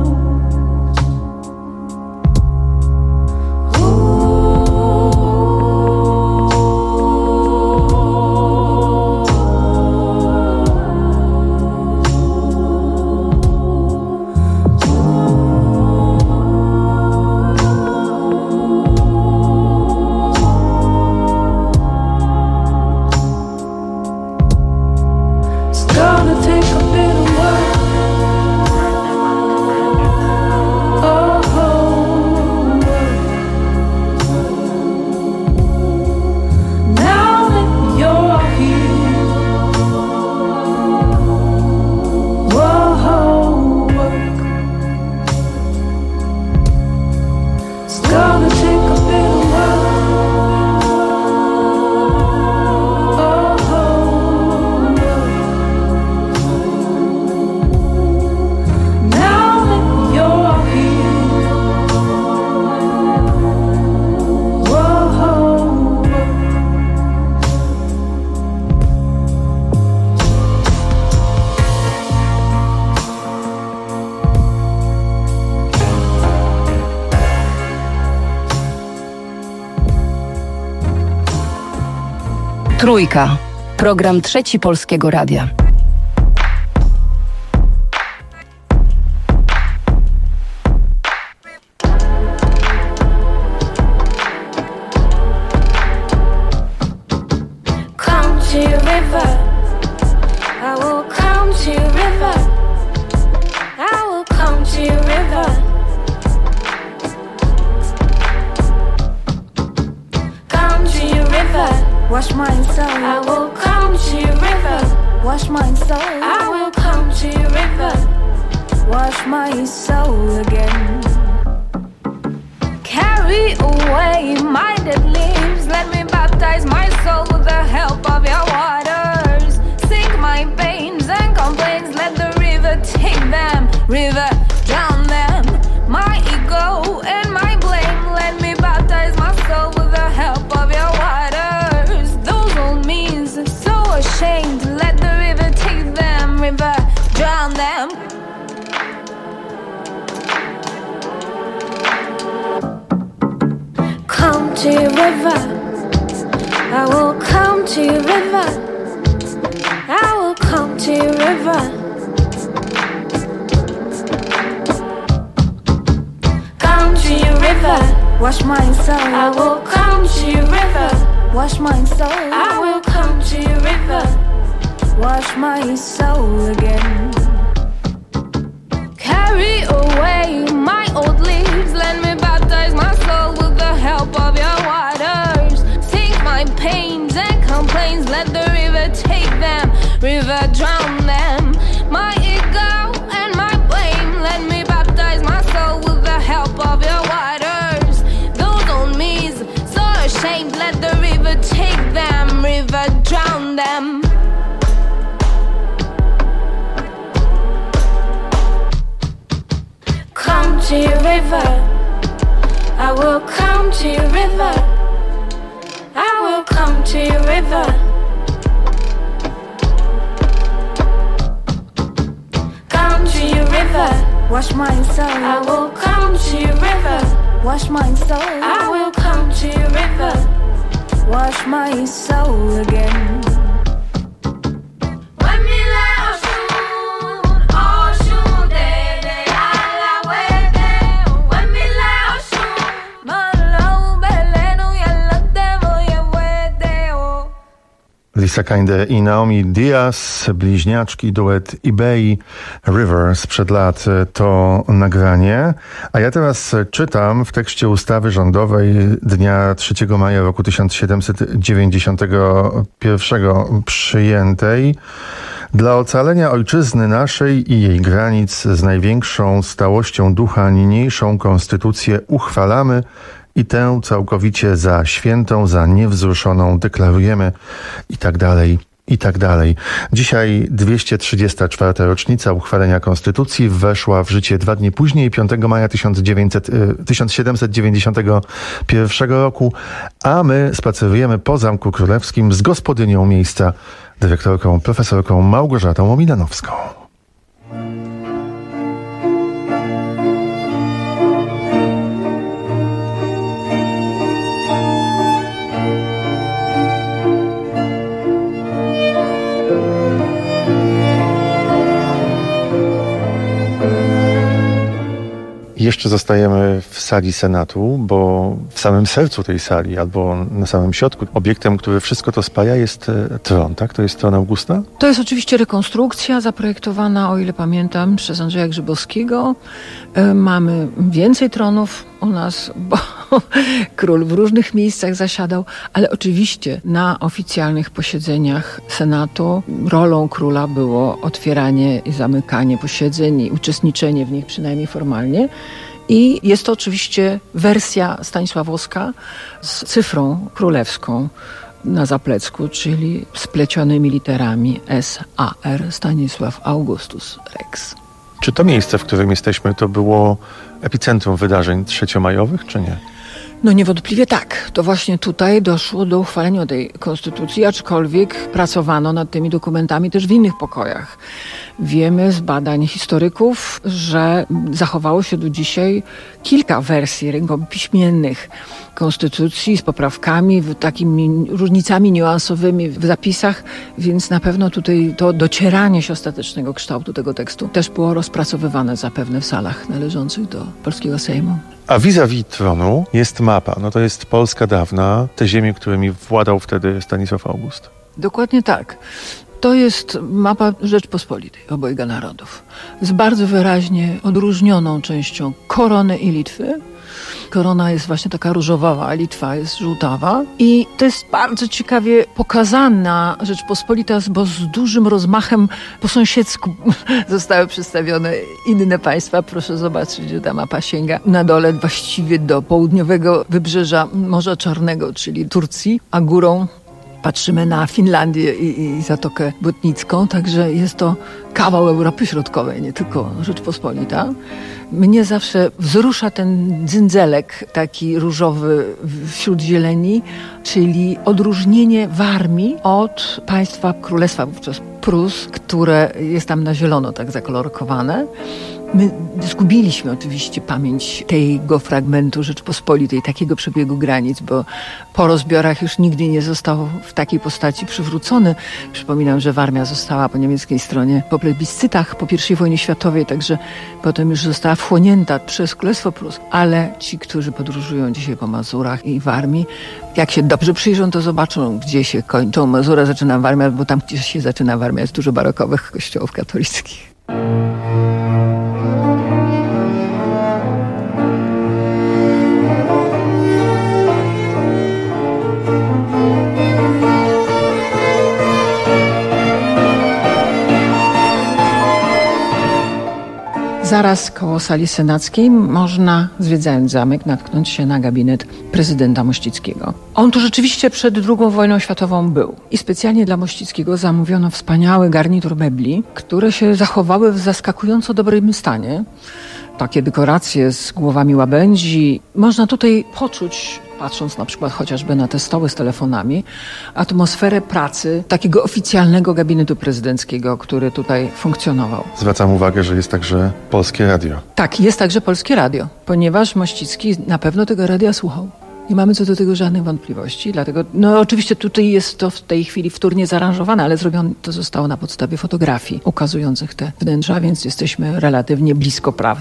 Trójka. Program Trzeci Polskiego Radia. Come to your river, I will come to your river, I will come to your river. Come to your river, wash my soul. I will come to your river, wash my soul. I will come to your river, wash my soul again. Carry away my dead leaves, let me baptize my soul with the help of your waters. Sink my pains and complaints, let the river take them, river drown them. My ego and my blame, let me baptize my soul with the help of your waters. Those old means so ashamed, let the river take them, river drown them. Come to your river, I will come to your river, I will come to your river. Come to your river, wash my soul. I will come to your river, wash my soul. I will come to your river, wash my soul again. Carry away my old leaves, let me baptize my soul with the help of your waters. Sink my pains and complaints, let the river take them, river drown them. My ego and my blame, let me baptize my soul with the help of your waters. Those old me's so ashamed, let the river take them, river drown them. Come to your river, I will come to your river, I will come to your river. Come to your river, wash my soul. I will come to your river, wash my soul. I will come to your river, wash my soul again. Lisa Kainde i Naomi Diaz, bliźniaczki, duet eBay River sprzed lat to nagranie. A ja teraz czytam w tekście ustawy rządowej dnia trzeciego maja roku tysiąc siedemset dziewięćdziesiątego pierwszego przyjętej: dla ocalenia ojczyzny naszej i jej granic z największą stałością ducha niniejszą konstytucję uchwalamy i tę całkowicie za świętą, za niewzruszoną deklarujemy, i tak dalej, i tak dalej. Dzisiaj dwieście trzydziesta czwarta rocznica uchwalenia Konstytucji, weszła w życie dwa dni później, piątego maja tysiąc siedemset dziewięćdziesiątego pierwszego roku, a my spacerujemy po Zamku Królewskim z gospodynią miejsca, dyrektorką, profesorką Małgorzatą Omilanowską. Jeszcze zostajemy w sali Senatu, bo w samym sercu tej sali, albo na samym środku, obiektem, który wszystko to spaja, jest tron, tak? To jest tron Augusta? To jest oczywiście rekonstrukcja zaprojektowana, o ile pamiętam, przez Andrzeja Grzybowskiego. E, mamy więcej tronów u nas, bo król w różnych miejscach zasiadał, ale oczywiście na oficjalnych posiedzeniach Senatu rolą króla było otwieranie i zamykanie posiedzeń i uczestniczenie w nich przynajmniej formalnie. I jest to oczywiście wersja stanisławowska z cyfrą królewską na zaplecku, czyli splecionymi literami S A R, Stanisław Augustus Rex. Czy to miejsce, w którym jesteśmy, to było epicentrum wydarzeń trzeciomajowych, czy nie? No niewątpliwie tak. To właśnie tutaj doszło do uchwalenia tej konstytucji, aczkolwiek pracowano nad tymi dokumentami też w innych pokojach. Wiemy z badań historyków, że zachowało się do dzisiaj kilka wersji rękopiśmiennych konstytucji z poprawkami, takimi różnicami niuansowymi w zapisach, więc na pewno tutaj to docieranie się ostatecznego kształtu tego tekstu też było rozpracowywane zapewne w salach należących do polskiego Sejmu. A vis-a-vis tronu jest mapa. No to jest Polska dawna, te ziemie, którymi władał wtedy Stanisław August. Dokładnie tak. To jest mapa Rzeczpospolitej obojga narodów. Z bardzo wyraźnie odróżnioną częścią korony i Litwy. Korona jest właśnie taka różowa, a Litwa jest żółtawa. I to jest bardzo ciekawie pokazana Rzeczpospolita, bo z dużym rozmachem po sąsiedzku zostały przedstawione inne państwa. Proszę zobaczyć, że ta mapa sięga na dole właściwie do południowego wybrzeża Morza Czarnego, czyli Turcji, a górą patrzymy na Finlandię i, i Zatokę Błotnicką, także jest to kawał Europy Środkowej, nie tylko Rzeczpospolita. Mnie zawsze wzrusza ten dzyndzelek taki różowy wśród zieleni, czyli odróżnienie Warmii od państwa Królestwa wówczas Prus, które jest tam na zielono tak zakolorokowane. My zgubiliśmy oczywiście pamięć tego fragmentu Rzeczpospolitej, takiego przebiegu granic, bo po rozbiorach już nigdy nie został w takiej postaci przywrócony. Przypominam, że Warmia została po niemieckiej stronie po plebiscytach po pierwszej wojnie światowej, także potem już została wchłonięta przez Królestwo Prus. Ale ci, którzy podróżują dzisiaj po Mazurach i Warmii, jak się dobrze przyjrzą, to zobaczą, gdzie się kończą Mazury, zaczyna Warmia, bo tam, gdzie się zaczyna Warmia, jest dużo barokowych kościołów katolickich. Zaraz koło sali senackiej można, zwiedzając zamek, natknąć się na gabinet prezydenta Mościckiego. On tu rzeczywiście przed drugą wojną światową był. I specjalnie dla Mościckiego zamówiono wspaniały garnitur mebli, które się zachowały w zaskakująco dobrym stanie. Takie dekoracje z głowami łabędzi. Można tutaj poczuć, patrząc na przykład chociażby na te stoły z telefonami, atmosferę pracy takiego oficjalnego gabinetu prezydenckiego, który tutaj funkcjonował. Zwracam uwagę, że jest także Polskie Radio. Tak, jest także Polskie Radio, ponieważ Mościcki na pewno tego radia słuchał. Nie mamy co do tego żadnych wątpliwości, dlatego, no oczywiście tutaj jest to w tej chwili wtórnie zaaranżowane, ale zrobione to zostało na podstawie fotografii ukazujących te wnętrza, więc jesteśmy relatywnie blisko prawdy.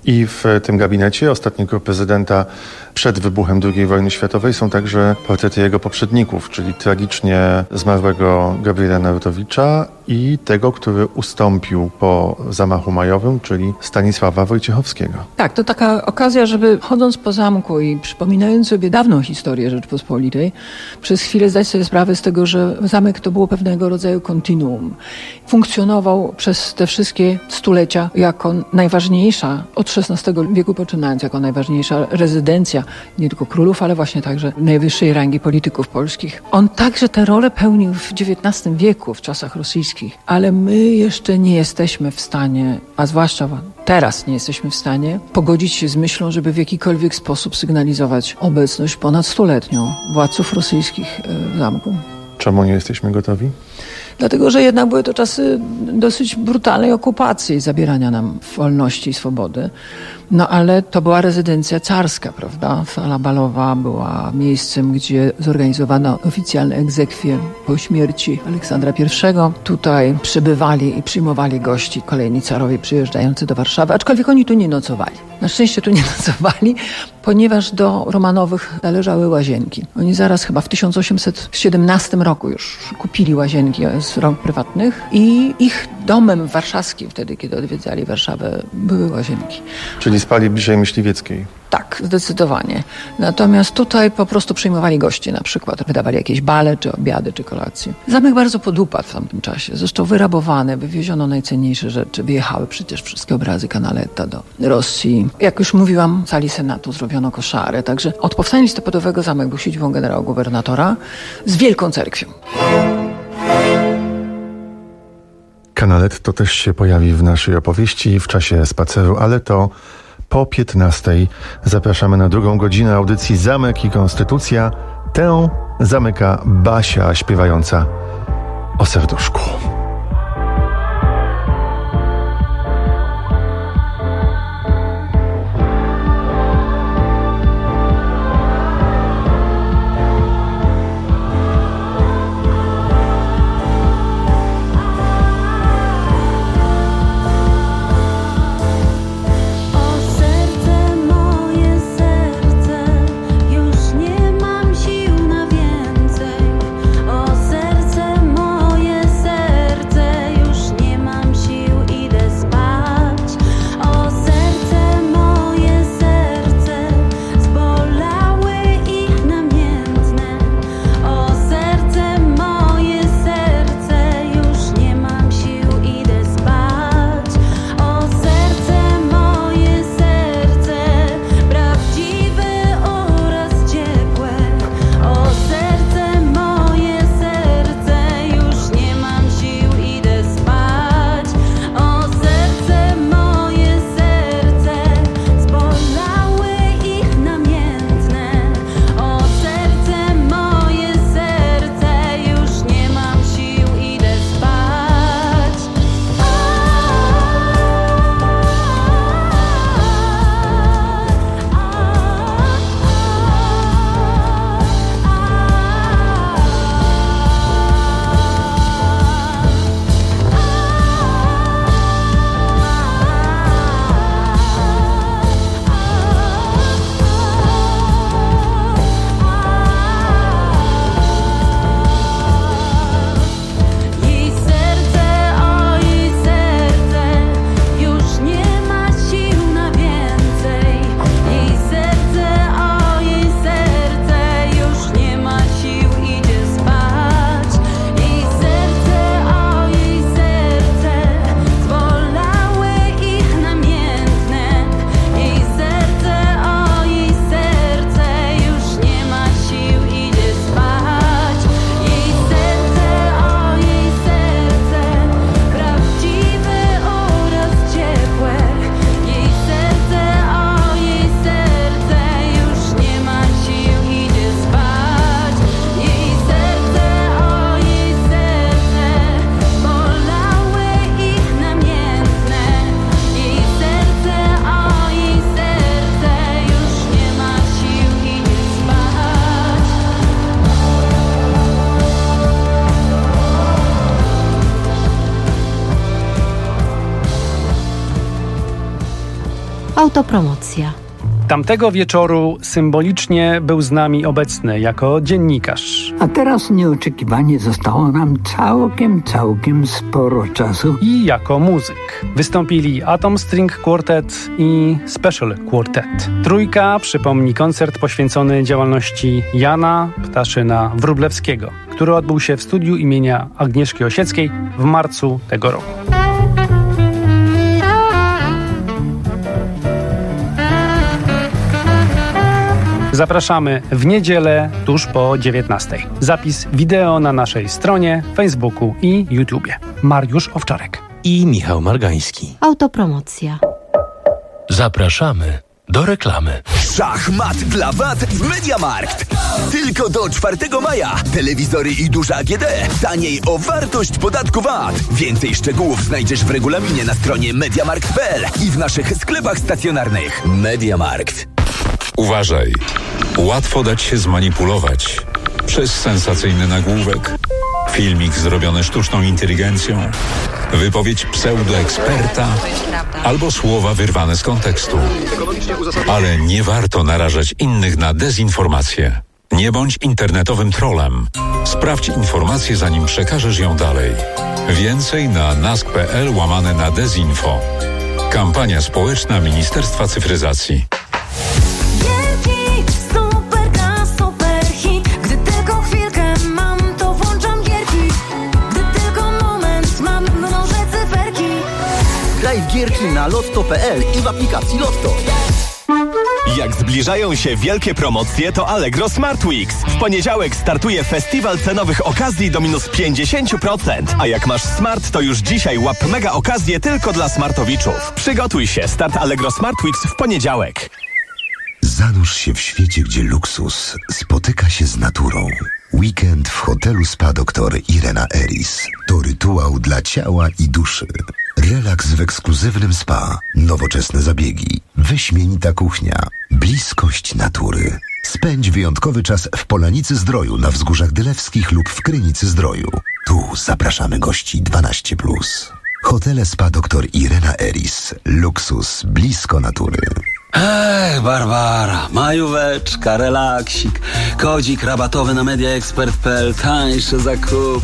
I w tym gabinecie ostatniego prezydenta przed wybuchem drugiej wojny światowej są także portrety jego poprzedników, czyli tragicznie zmarłego Gabriela Narutowicza i tego, który ustąpił po zamachu majowym, czyli Stanisława Wojciechowskiego. Tak, to taka okazja, żeby chodząc po zamku i przypominając sobie dawną historię Rzeczypospolitej, przez chwilę zdać sobie sprawę z tego, że zamek to było pewnego rodzaju kontinuum. Funkcjonował przez te wszystkie stulecia jako najważniejsza, od szesnastego wieku poczynając, jako najważniejsza rezydencja nie tylko królów, ale właśnie także najwyższej rangi polityków polskich. On także tę rolę pełnił w dziewiętnastym wieku, w czasach rosyjskich, ale my jeszcze nie jesteśmy w stanie, a zwłaszcza teraz nie jesteśmy w stanie pogodzić się z myślą, żeby w jakikolwiek sposób sygnalizować obecność ponad stuletnią władców rosyjskich w zamku. Czemu nie jesteśmy gotowi? Dlatego, że jednak były to czasy dosyć brutalnej okupacji i zabierania nam wolności i swobody. No ale to była rezydencja carska, prawda? Sala balowa była miejscem, gdzie zorganizowano oficjalne egzekwie po śmierci Aleksandra Pierwszego. Tutaj przybywali i przyjmowali gości kolejni carowie przyjeżdżający do Warszawy, aczkolwiek oni tu nie nocowali. Na szczęście tu nie nocowali, ponieważ do Romanowych należały łazienki. Oni zaraz chyba w tysiąc osiemset siedemnastym roku już kupili łazienki z rąk prywatnych i ich domem warszawskim wtedy, kiedy odwiedzali Warszawę, były łazienki. Czyli spali bliżej Myśliwieckiej. Tak, zdecydowanie. Natomiast tutaj po prostu przyjmowali gości, na przykład wydawali jakieś bale, czy obiady, czy kolacje. Zamek bardzo podupadł w tamtym czasie. Został wyrabowany, wywieziono najcenniejsze rzeczy. Wyjechały przecież wszystkie obrazy Canaletta do Rosji. Jak już mówiłam, w sali Senatu zrobiono koszary. Także od powstania listopadowego zamek był siedzibą generała gubernatora z wielką cerkwią. Canaletto też się pojawi w naszej opowieści w czasie spaceru, ale to po piętnastej. Zapraszamy na drugą godzinę audycji Zamek i Konstytucja. Tę zamyka Basia śpiewająca o serduszku. Serce moje, serce Autopromocja. Tamtego wieczoru symbolicznie był z nami obecny jako dziennikarz. A teraz nieoczekiwanie zostało nam całkiem, całkiem sporo czasu. I jako muzyk. Wystąpili Atom String Quartet i Special Quartet. Trójka przypomni koncert poświęcony działalności Jana Ptaszyna-Wróblewskiego, który odbył się w studiu imienia Agnieszki Osieckiej w marcu tego roku. Zapraszamy w niedzielę tuż po dziewiętnastej. Zapis wideo na naszej stronie, Facebooku i YouTubie. Mariusz Owczarek i Michał Margański. Autopromocja. Zapraszamy do reklamy. Szachmat dla V A T w MediaMarkt. Tylko do czwartego maja. Telewizory i duże A G D. Taniej o wartość podatku V A T. Więcej szczegółów znajdziesz w regulaminie na stronie mediamarkt kropka p l i w naszych sklepach stacjonarnych. MediaMarkt. Uważaj. Łatwo dać się zmanipulować przez sensacyjny nagłówek, filmik zrobiony sztuczną inteligencją, wypowiedź pseudoeksperta albo słowa wyrwane z kontekstu. Ale nie warto narażać innych na dezinformację. Nie bądź internetowym trollem. Sprawdź informację, zanim przekażesz ją dalej. Więcej na nask kropka p l łamane na dezinfo. Kampania społeczna Ministerstwa Cyfryzacji. Graj w gierki na lotto kropka p l i w aplikacji Lotto. Jak zbliżają się wielkie promocje, to Allegro Smart Weeks. W poniedziałek startuje festiwal cenowych okazji do minus pięćdziesiąt procent. A jak masz smart, to już dzisiaj łap mega okazję tylko dla smartowiczów. Przygotuj się, start Allegro Smart Weeks w poniedziałek. Zanurz się w świecie, gdzie luksus spotyka się z naturą. Weekend w hotelu Spa doktor Irena Eris to rytuał dla ciała i duszy. Relaks w ekskluzywnym spa, nowoczesne zabiegi, wyśmienita kuchnia, bliskość natury. Spędź wyjątkowy czas w Polanicy Zdroju na Wzgórzach Dylewskich lub w Krynicy Zdroju. Tu zapraszamy gości dwanaście plus. Hotele Spa doktor Irena Eris. Luksus blisko natury. Ech, Barbara, majóweczka, relaksik, kodzik rabatowy na mediaexpert kropka p l, tańsze zakupy.